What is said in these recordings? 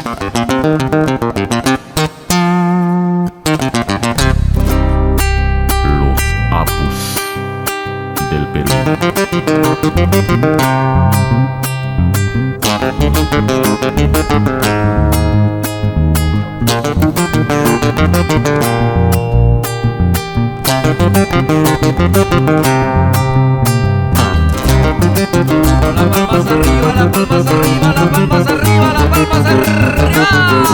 Los Apus del Perú. Las palmas arriba, las palmas arriba, las palmas arriba, las palmas arriba.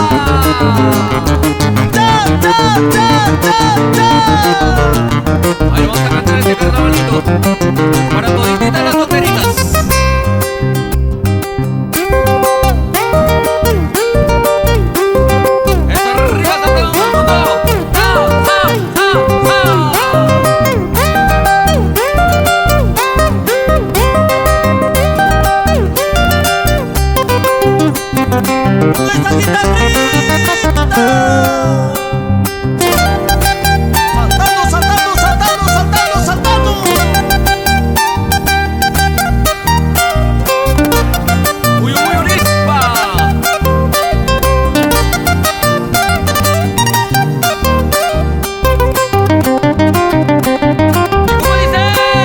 Ahí vamos a cantar este carnavalito para todititas las tonteritas. Eso arriba está todo el mundo. ¡Chao, chao, chao, chao! ¡Esa guitarrita! Saltando, saltando, saltando, saltando, saltando. ¡Uy, uy, urispa! ¿Y cómo dice?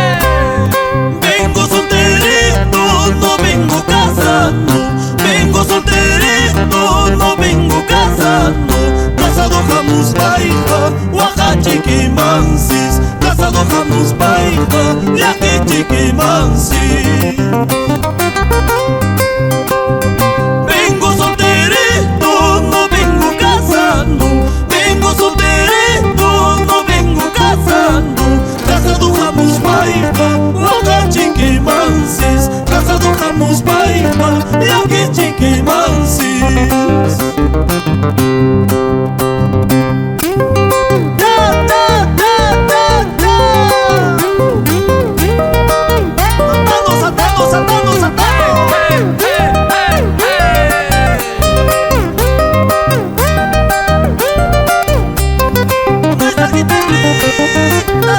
Vengo solterito, no vengo casando. Vengo solterito, no vengo casando. Casado jamus baipa, Oaxachiquimansis. Casado jamus baipa, Yaquichiquimansis. Vengo solterito, no vengo casando. Vengo solterito, no vengo casando. Casado jamus baipa, Oaxachiquimansis. Casado jamus baipa, Yaquichiquimansis. Saltando, saltando, saltando. Nuestra guitarrita.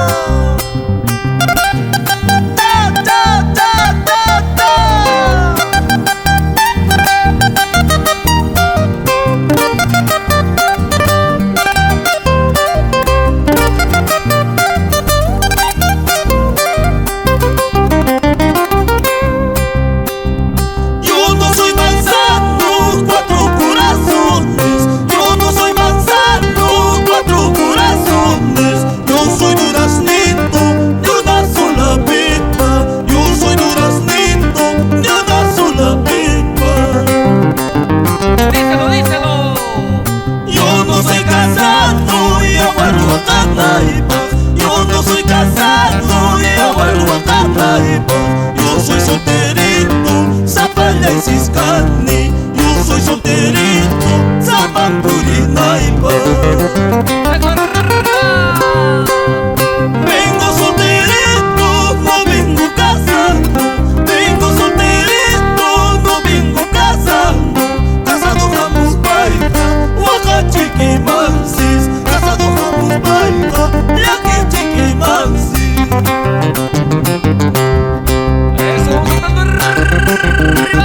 Yo no soy manzano, cuatro corazones. Yo no soy manzano, cuatro corazones. Yo soy duraznito de una sola pepa. Yo soy duraznito de una sola pepa. Díselo, díselo. Yo no soy casado y aguardo a Canaipa. Yo no soy casado y aguardo a Canaipa. Yo soy solterito, Zapalla y Ciscani. Yo soy solterito, Zapapurinaipa. Vengo solterito, no vengo casando. Vengo solterito, no vengo casando. Casado jamus baipa, Oaxachiquimansis. Casado jamus baipa, Yaquichiquimansis. Eso, cantando arriba.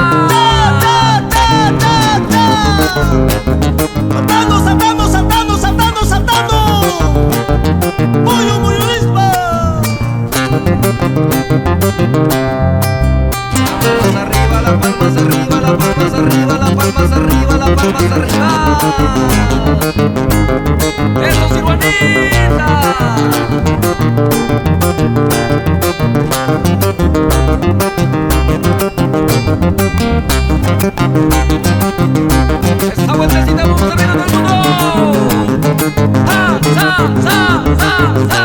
Saltando, saltando, saltando, saltando, saltando. Muy, muy rispa. Las palmas arriba, las palmas arriba, las palmas arriba, las palmas arriba, las palmas arriba. Eso, Silvanita. Esa vueltecita vamos a ver a todo el mundo. ¡Ja, ja, ja, ja, ja!